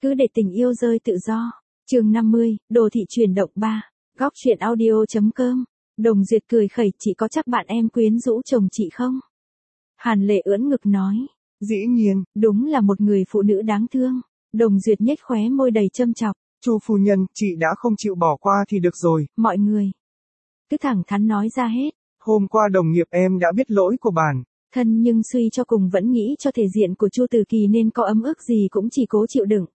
Cứ để tình yêu rơi tự do. Chương 50, đồ thị chuyển động 3. Góc truyện audio.com. Đồng Duyệt cười khẩy, chị có chắc bạn em quyến rũ chồng chị không? Hàn Lệ ưỡn ngực nói. Dĩ nhiên. Đúng là một người phụ nữ đáng thương. Đồng Duyệt nhếch khóe môi đầy châm chọc. Chu phu nhân, chị đã không chịu bỏ qua thì được rồi. Mọi người cứ thẳng thắn nói ra hết. Hôm qua đồng nghiệp em đã biết lỗi của bạn. Thân nhưng suy cho cùng vẫn nghĩ cho thể diện của Chu Từ Kỳ nên có ấm ức gì cũng chỉ cố chịu đựng.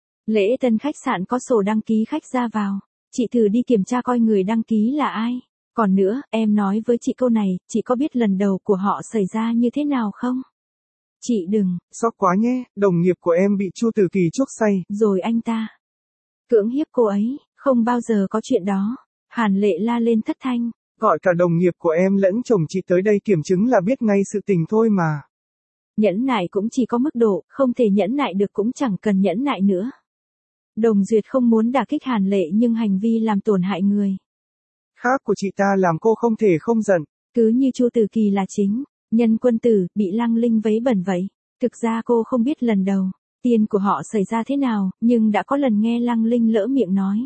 Lễ tân khách sạn có sổ đăng ký khách ra vào. Chị thử đi kiểm tra coi người đăng ký là ai. Còn nữa, em nói với chị câu này, chị có biết lần đầu của họ xảy ra như thế nào không? Chị đừng. Sốc quá nhé, đồng nghiệp của em bị Chu Từ Kỳ chuốc say. Rồi anh ta cưỡng hiếp cô ấy, không bao giờ có chuyện đó. Hàn Lệ la lên thất thanh. Gọi cả đồng nghiệp của em lẫn chồng chị tới đây kiểm chứng là biết ngay sự tình thôi mà. Nhẫn nại cũng chỉ có mức độ, không thể nhẫn nại được cũng chẳng cần nhẫn nại nữa. Đồng Duyệt không muốn đả kích Hàn Lệ nhưng hành vi làm tổn hại người Khác của chị ta làm cô không thể không giận. Cứ như Chu Từ Kỳ là chính nhân quân tử, bị Lăng Linh vấy bẩn vậy. Thực ra cô không biết lần đầu tiên của họ xảy ra thế nào, nhưng đã có lần nghe Lăng Linh lỡ miệng nói.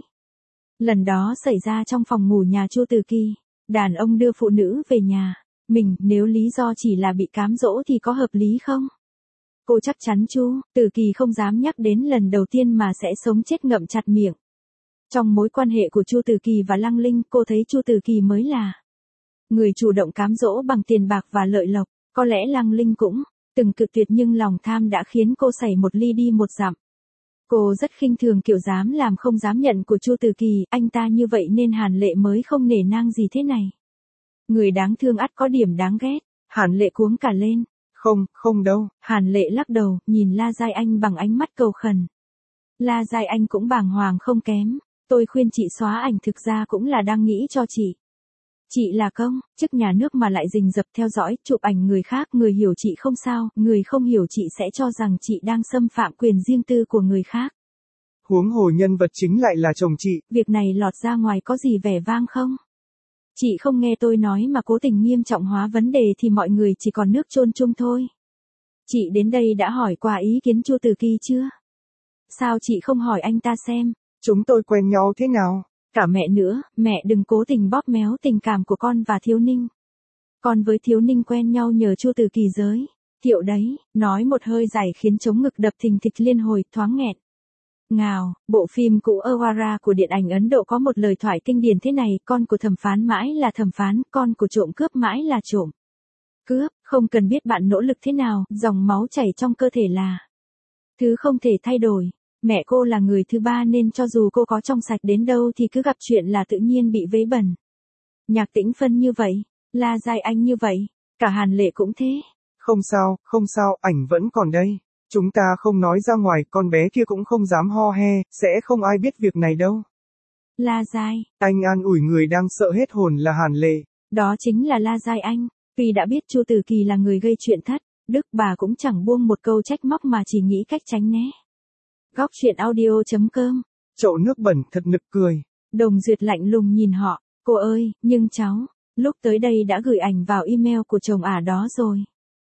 Lần đó xảy ra trong phòng ngủ nhà Chu Từ Kỳ. Đàn ông đưa phụ nữ về nhà mình, nếu lý do chỉ là bị cám dỗ thì có hợp lý không? Cô chắc chắn Chu Từ Kỳ không dám nhắc đến lần đầu tiên mà sẽ sống chết ngậm chặt miệng. Trong mối quan hệ của Chu Từ Kỳ và Lăng Linh, cô thấy Chu Từ Kỳ mới là người chủ động cám dỗ bằng tiền bạc và lợi lộc. Có lẽ Lăng Linh cũng từng cự tuyệt nhưng lòng tham đã khiến cô xảy một ly đi một dặm. Cô rất khinh thường kiểu dám làm không dám nhận của Chu Từ Kỳ, anh ta như vậy nên Hàn Lệ mới không nể nang gì thế này. Người đáng thương ắt có điểm đáng ghét. Hàn Lệ cuống cả lên. Không đâu. Hàn Lệ lắc đầu, nhìn La Giai Anh bằng ánh mắt cầu khẩn. La Giai Anh cũng bàng hoàng không kém. Tôi khuyên chị xóa ảnh, thực ra cũng là đang nghĩ cho chị. Chị là công chức nhà nước mà lại rình rập theo dõi, chụp ảnh người khác, người hiểu chị không sao, người không hiểu chị sẽ cho rằng chị đang xâm phạm quyền riêng tư của người khác. Huống hồ nhân vật chính lại là chồng chị. Việc này lọt ra ngoài có gì vẻ vang không? Chị không nghe tôi nói mà cố tình nghiêm trọng hóa vấn đề thì mọi người chỉ còn nước chôn chung thôi. Chị đến đây đã hỏi qua ý kiến Chu Từ Kỳ chưa? Sao chị không hỏi anh ta xem? Chúng tôi quen nhau thế nào? Cả mẹ nữa, mẹ đừng cố tình bóp méo tình cảm của con và Thiếu Ninh. Con với Thiếu Ninh quen nhau nhờ Chu Từ Kỳ giới thiệu đấy. Nói một hơi dài khiến trống ngực đập thình thịch liên hồi, thoáng nghẹn ngào. Bộ phim cũ Awara của điện ảnh Ấn Độ có một lời thoại kinh điển thế này: con của thẩm phán mãi là thẩm phán, con của trộm cướp mãi là trộm cướp. Không cần biết bạn nỗ lực thế nào, dòng máu chảy trong cơ thể là thứ không thể thay đổi. Mẹ cô là người thứ ba nên cho dù cô có trong sạch đến đâu thì cứ gặp chuyện là tự nhiên bị vấy bẩn. Nhạc Tĩnh Phân như vậy, La Giai Anh như vậy, cả Hàn Lệ cũng thế. Không sao, ảnh vẫn còn đây. Chúng ta không nói ra ngoài, con bé kia cũng không dám ho he, sẽ không ai biết việc này đâu. La Giai Anh an ủi người đang sợ hết hồn là Hàn Lệ. Đó chính là La Giai Anh. Vì đã biết Chu Từ Kỳ là người gây chuyện thất đức, bà cũng chẳng buông một câu trách móc mà chỉ nghĩ cách tránh né. Góc truyện audio.com. Chậu nước bẩn thật nực cười. Đồng Duyệt lạnh lùng nhìn họ. Cô ơi, nhưng cháu, lúc tới đây đã gửi ảnh vào email của chồng ả đó rồi.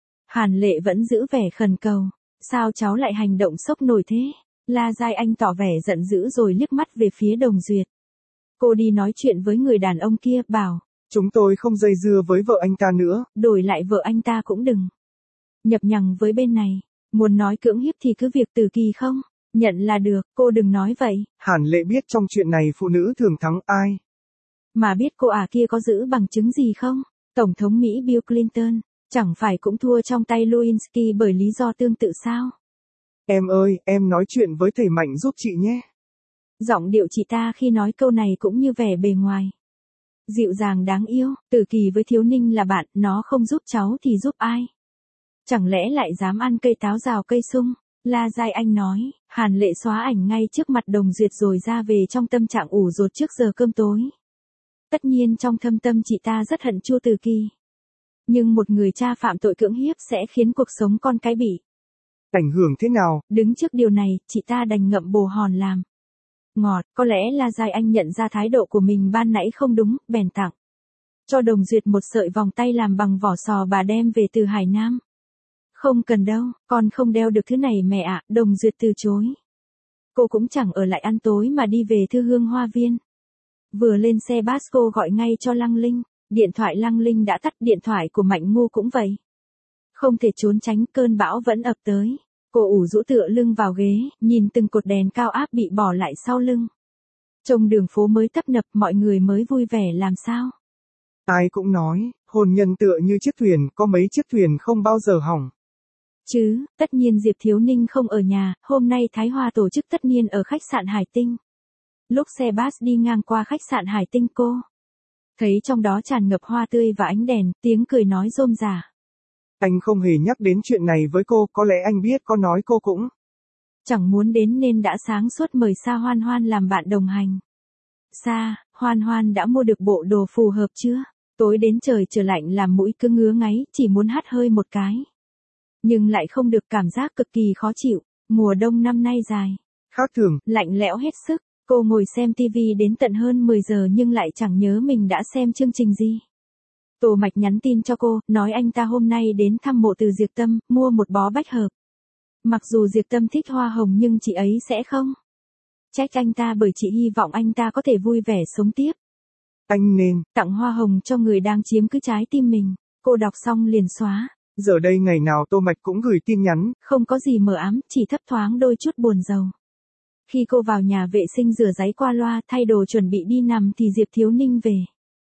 Hàn Lệ vẫn giữ vẻ khẩn cầu. Sao cháu lại hành động sốc nổi thế? La Giai Anh tỏ vẻ giận dữ rồi liếc mắt về phía Đồng Duyệt. Cô đi nói chuyện với người đàn ông kia, bảo. Chúng tôi không dây dưa với vợ anh ta nữa. Đổi lại vợ anh ta cũng đừng nhập nhằng với bên này. Muốn nói cưỡng hiếp thì cứ việc Từ Kỳ không nhận là được, cô đừng nói vậy. Hàn Lệ biết trong chuyện này phụ nữ thường thắng ai. Mà biết cô kia có giữ bằng chứng gì không? Tổng thống Mỹ Bill Clinton, chẳng phải cũng thua trong tay Lewinsky bởi lý do tương tự sao? Em ơi, em nói chuyện với thầy Mạnh giúp chị nhé. Giọng điệu chị ta khi nói câu này cũng như vẻ bề ngoài dịu dàng đáng yêu. Từ Kỳ với Thiếu Ninh là bạn, nó không giúp cháu thì giúp ai? Chẳng lẽ lại dám ăn cây táo rào cây sung? La Giai Anh nói. Hàn Lệ xóa ảnh ngay trước mặt Đồng Duyệt rồi ra về trong tâm trạng ủ rột trước giờ cơm tối. Tất nhiên trong thâm tâm chị ta rất hận Chu Từ Kỳ. Nhưng một người cha phạm tội cưỡng hiếp sẽ khiến cuộc sống con cái bị ảnh hưởng thế nào? Đứng trước điều này, chị ta đành ngậm bồ hòn làm ngọt. Có lẽ La Giai Anh nhận ra thái độ của mình ban nãy không đúng, bèn tặng cho Đồng Duyệt một sợi vòng tay làm bằng vỏ sò bà đem về từ Hải Nam. Không cần đâu, con không đeo được thứ này mẹ ạ. Đồng Duyệt từ chối. Cô cũng chẳng ở lại ăn tối mà đi về Thư Hương Hoa Viên. Vừa lên xe bus cô gọi ngay cho Lăng Linh, điện thoại Lăng Linh đã tắt, điện thoại của Mạnh Ngu cũng vậy. Không thể trốn tránh, cơn bão vẫn ập tới. Cô ủ rũ tựa lưng vào ghế, nhìn từng cột đèn cao áp bị bỏ lại sau lưng. Trông đường phố mới tấp nập, mọi người mới vui vẻ làm sao. Ai cũng nói, hôn nhân tựa như chiếc thuyền, có mấy chiếc thuyền không bao giờ hỏng. Chứ, tất nhiên Diệp Thiếu Ninh không ở nhà, hôm nay Thái Hoa tổ chức tất niên ở khách sạn Hải Tinh. Lúc xe bus đi ngang qua khách sạn Hải Tinh cô thấy trong đó tràn ngập hoa tươi và ánh đèn, tiếng cười nói rôm rả. Anh không hề nhắc đến chuyện này với cô, có lẽ anh biết có nói cô cũng chẳng muốn đến nên đã sáng suốt mời Sa Hoan Hoan làm bạn đồng hành. Sa, Hoan Hoan đã mua được bộ đồ phù hợp chưa? Tối đến trời trở lạnh làm mũi cứ ngứa ngáy, chỉ muốn hắt hơi một cái. Nhưng lại không được, cảm giác cực kỳ khó chịu, mùa đông năm nay dài. khác thường, Lạnh lẽo hết sức, cô ngồi xem tivi đến tận hơn 10 giờ nhưng lại chẳng nhớ mình đã xem chương trình gì. Tô Mạch nhắn tin cho cô, nói anh ta hôm nay đến thăm mộ từ Diệp Tâm, mua một bó bách hợp. Mặc dù Diệp Tâm thích hoa hồng nhưng chị ấy sẽ không trách anh ta bởi chị hy vọng anh ta có thể vui vẻ sống tiếp. Anh nên tặng hoa hồng cho người đang chiếm cứ trái tim mình. Cô đọc xong liền xóa. Giờ đây ngày nào Tô Mạch cũng gửi tin nhắn. Không có gì mờ ám, chỉ thấp thoáng đôi chút buồn rầu. Khi cô vào nhà vệ sinh rửa ráy qua loa, thay đồ chuẩn bị đi nằm thì Diệp Thiếu Ninh về.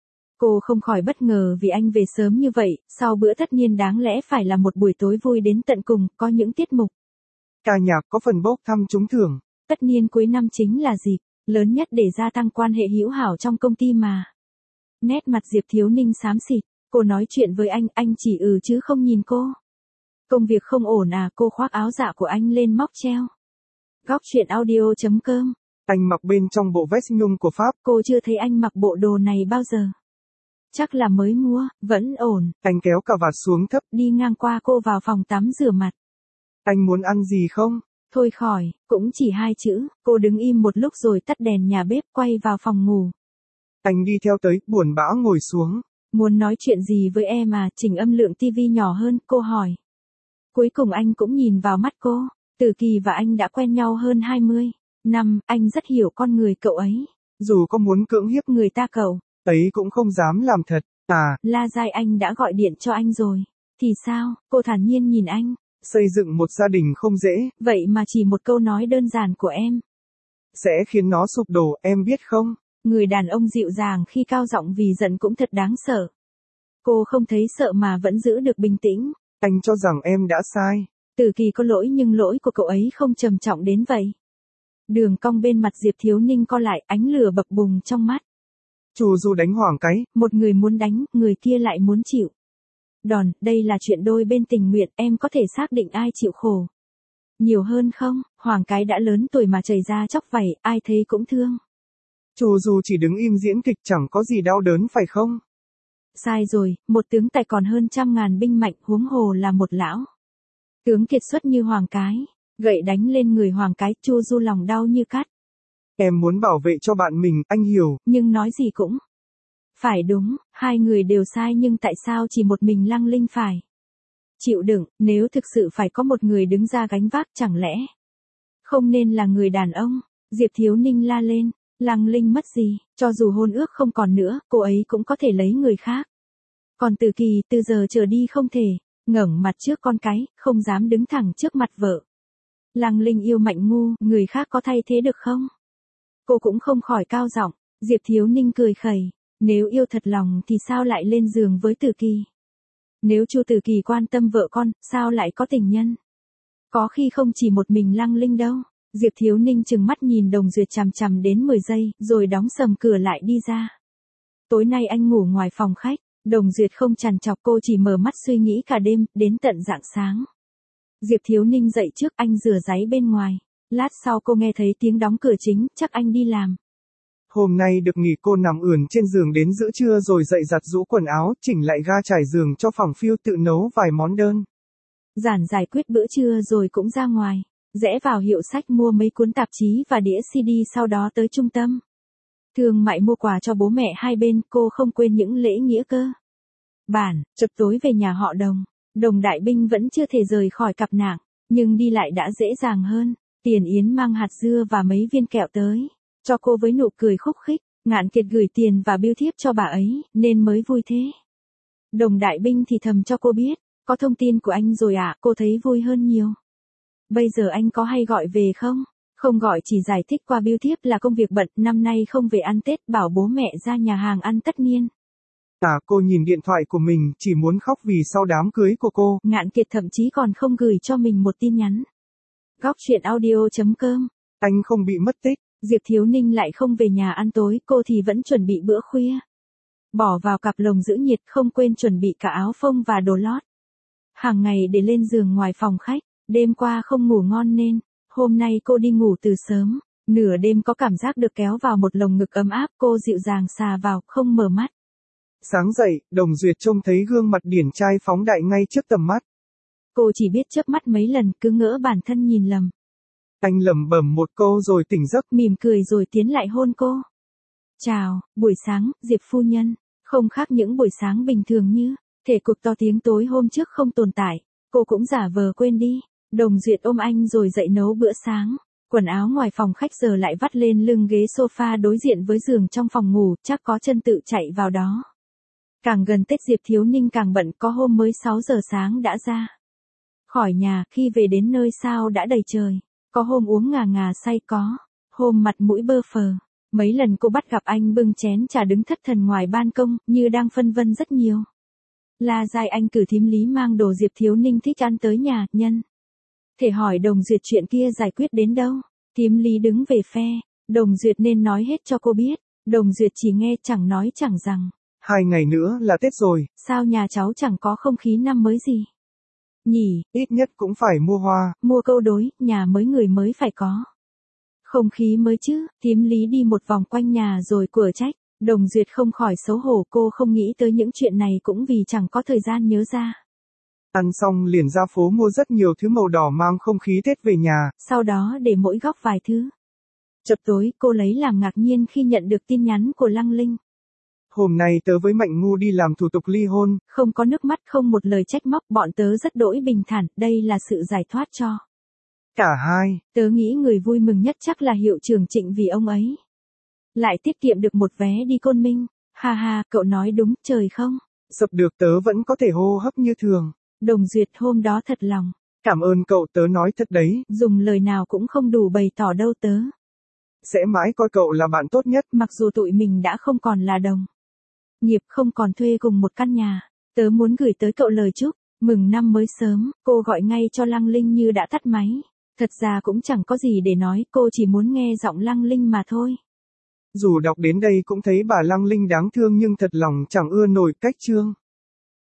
Cô không khỏi bất ngờ vì anh về sớm như vậy, sau bữa tất niên đáng lẽ phải là một buổi tối vui đến tận cùng, có những tiết mục. Ca nhạc, có phần bốc thăm trúng thưởng. Tất niên cuối năm chính là dịp lớn nhất để gia tăng quan hệ hữu hảo trong công ty mà. Nét mặt Diệp Thiếu Ninh xám xịt, cô nói chuyện với anh chỉ chứ không nhìn cô. Công việc không ổn à? Cô khoác áo dạ của anh lên móc treo. Góc chuyện audio.com. Anh mặc bên trong bộ vest nhung của Pháp. Cô chưa thấy anh mặc bộ đồ này bao giờ. Chắc là mới mua, vẫn ổn. Anh kéo cà vạt xuống thấp. Đi ngang qua cô vào phòng tắm rửa mặt. Anh muốn ăn gì không? Thôi khỏi, cũng chỉ 2 chữ. Cô đứng im một lúc rồi tắt đèn nhà bếp, quay vào phòng ngủ. Anh đi theo tới, buồn bã ngồi xuống. Muốn nói chuyện gì với em à? Chỉnh âm lượng tivi nhỏ hơn, cô hỏi. Cuối cùng anh cũng nhìn vào mắt cô. Từ Kỳ và anh đã quen nhau hơn 20 năm, anh rất hiểu con người cậu ấy. Dù có muốn cưỡng hiếp người ta cậu ấy cũng không dám làm thật. À, La Giai anh đã gọi điện cho anh rồi. Thì sao? Cô thản nhiên nhìn anh. Xây dựng một gia đình không dễ. Vậy mà chỉ một câu nói đơn giản của em sẽ khiến nó sụp đổ, em biết không? Người đàn ông dịu dàng khi cao giọng vì giận cũng thật đáng sợ. Cô không thấy sợ mà vẫn giữ được bình tĩnh. Anh cho rằng em đã sai. Từ Kỳ có lỗi nhưng lỗi của cậu ấy không trầm trọng đến vậy. Đường cong bên mặt Diệp Thiếu Ninh co lại, ánh lửa bập bùng trong mắt. Chu Du đánh Hoàng Cái. Một người muốn đánh, người kia lại muốn chịu đòn, đây là chuyện đôi bên tình nguyện, em có thể xác định ai chịu khổ nhiều hơn không? Hoàng Cái đã lớn tuổi mà chảy ra chóc vảy, ai thấy cũng thương. Chu Du chỉ đứng im diễn kịch chẳng có gì đau đớn phải không? Sai rồi, một tướng tài còn hơn 100.000 binh mạnh, huống hồ là một lão tướng kiệt xuất như Hoàng Cái. Gậy đánh lên người Hoàng Cái, Chu Du lòng đau như cắt. Em muốn bảo vệ cho bạn mình, anh hiểu. Nhưng nói gì cũng phải đúng, hai người đều sai nhưng tại sao chỉ một mình Lăng Linh phải chịu đựng? Nếu thực sự phải có một người đứng ra gánh vác, chẳng lẽ không nên là người đàn ông? Diệp Thiếu Ninh la lên. Lăng Linh mất gì? Cho dù hôn ước không còn nữa, cô ấy cũng có thể lấy người khác. Còn Từ Kỳ, từ giờ trở đi không thể ngẩng mặt trước con cái, không dám đứng thẳng trước mặt vợ. Lăng Linh yêu Mạnh Ngu, người khác có thay thế được không? Cô cũng không khỏi cao giọng. Diệp Thiếu Ninh cười khẩy. Nếu yêu thật lòng thì sao lại lên giường với Từ Kỳ? Nếu Chu Từ Kỳ quan tâm vợ con, sao lại có tình nhân? Có khi không chỉ một mình Lăng Linh đâu. Diệp Thiếu Ninh trừng mắt nhìn Đồng Duyệt chằm chằm đến 10 giây, rồi đóng sầm cửa lại đi ra. Tối nay anh ngủ ngoài phòng khách. Đồng Duyệt không trằn trọc, cô chỉ mở mắt suy nghĩ cả đêm, đến tận rạng sáng. Diệp Thiếu Ninh dậy trước, anh rửa ráy bên ngoài. Lát sau cô nghe thấy tiếng đóng cửa chính, chắc anh đi làm. Hôm nay được nghỉ, cô nằm ườn trên giường đến giữa trưa rồi dậy giặt giũ quần áo, chỉnh lại ga trải giường cho phòng phiêu, tự nấu vài món đơn giản giải quyết bữa trưa rồi cũng ra ngoài. Rẽ vào hiệu sách mua mấy cuốn tạp chí và đĩa CD, sau đó tới trung tâm thương mại mua quà cho bố mẹ hai bên. Cô không quên những lễ nghĩa cơ bản. Chập tối về nhà họ Đồng. Đồng Đại Binh vẫn chưa thể rời khỏi cặp nàng, nhưng đi lại đã dễ dàng hơn. Tiền Yến mang hạt dưa và mấy viên kẹo tới, cho cô với nụ cười khúc khích. Ngạn Kiệt gửi tiền và bưu thiếp cho bà ấy, nên mới vui thế. Đồng Đại Binh thì thầm cho cô biết, có thông tin của anh rồi ạ, cô thấy vui hơn nhiều. Bây giờ anh có hay gọi về không? Không gọi, chỉ giải thích qua bưu thiếp là công việc bận, năm nay không về ăn Tết, bảo bố mẹ ra nhà hàng ăn tất niên. Cô nhìn điện thoại của mình, chỉ muốn khóc vì sau đám cưới của cô. Ngạn Kiệt thậm chí còn không gửi cho mình một tin nhắn. Góc truyện audio.com. Anh không bị mất tích. Diệp Thiếu Ninh lại không về nhà ăn tối, cô thì vẫn chuẩn bị bữa khuya. Bỏ vào cặp lồng giữ nhiệt, không quên chuẩn bị cả áo phông và đồ lót. Hàng ngày để lên giường ngoài phòng khách, đêm qua không ngủ ngon nên, hôm nay cô đi ngủ từ sớm, nửa đêm có cảm giác được kéo vào một lồng ngực ấm áp, cô dịu dàng xà vào, không mở mắt. Sáng dậy, Đồng Duyệt trông thấy gương mặt điển trai phóng đại ngay trước tầm mắt. Cô chỉ biết chớp mắt mấy lần, cứ ngỡ bản thân nhìn lầm. Anh lẩm bẩm một câu rồi tỉnh giấc, mỉm cười rồi tiến lại hôn cô. Chào, buổi sáng, Diệp phu nhân. Không khác những buổi sáng bình thường như, thể cuộc to tiếng tối hôm trước không tồn tại. Cô cũng giả vờ quên đi. Đồng Duyệt ôm anh rồi dậy nấu bữa sáng. Quần áo ngoài phòng khách giờ lại vắt lên lưng ghế sofa đối diện với giường trong phòng ngủ, chắc có chân tự chạy vào đó. Càng gần Tết Diệp Thiếu Ninh càng bận, có hôm mới 6 giờ sáng đã ra khỏi nhà, khi về đến nơi sao đã đầy trời. Có hôm uống ngà ngà say, có hôm mặt mũi bơ phờ. Mấy lần cô bắt gặp anh bưng chén trà đứng thất thần ngoài ban công, như đang phân vân rất nhiều. La Giai Anh cử thím Lý mang đồ Diệp Thiếu Ninh thích ăn tới nhà, nhân thể hỏi Đồng Duyệt chuyện kia giải quyết đến đâu. Thím Lý đứng về phe Đồng Duyệt nên nói hết cho cô biết. Đồng Duyệt chỉ nghe chẳng nói chẳng rằng. 2 ngày nữa là Tết rồi. Sao nhà cháu chẳng có không khí năm mới gì nhỉ? Ít nhất cũng phải mua hoa. Mua câu đối, nhà mới người mới phải có không khí mới chứ. Thím Lý đi một vòng quanh nhà rồi cửa trách. Đồng Duyệt không khỏi xấu hổ, cô không nghĩ tới những chuyện này cũng vì chẳng có thời gian nhớ ra. Ăn xong liền ra phố mua rất nhiều thứ màu đỏ mang không khí Tết về nhà. Sau đó để mỗi góc vài thứ. Chập tối, cô lấy làm ngạc nhiên khi nhận được tin nhắn của Lăng Linh. Hôm nay tớ với Mạnh Ngu đi làm thủ tục ly hôn. Không có nước mắt, không một lời trách móc, bọn tớ rất đỗi bình thản, đây là sự giải thoát cho cả hai. Tớ nghĩ người vui mừng nhất chắc là hiệu trưởng Trịnh, vì ông ấy lại tiết kiệm được một vé đi Côn Minh. Ha ha, cậu nói đúng, trời không Sập được tớ vẫn có thể hô hấp như thường. Đồng Duyệt hôm đó thật lòng. Cảm ơn cậu, tớ nói thật đấy. Dùng lời nào cũng không đủ bày tỏ đâu, tớ sẽ mãi coi cậu là bạn tốt nhất. Mặc dù tụi mình đã không còn là đồng nghiệp, không còn thuê cùng một căn nhà, tớ muốn gửi tới cậu lời chúc mừng năm mới sớm. Cô gọi ngay cho Lăng Linh như đã tắt máy. Thật ra cũng chẳng có gì để nói, cô chỉ muốn nghe giọng Lăng Linh mà thôi. Dù đọc đến đây cũng thấy bà Lăng Linh đáng thương nhưng thật lòng chẳng ưa nổi cách chương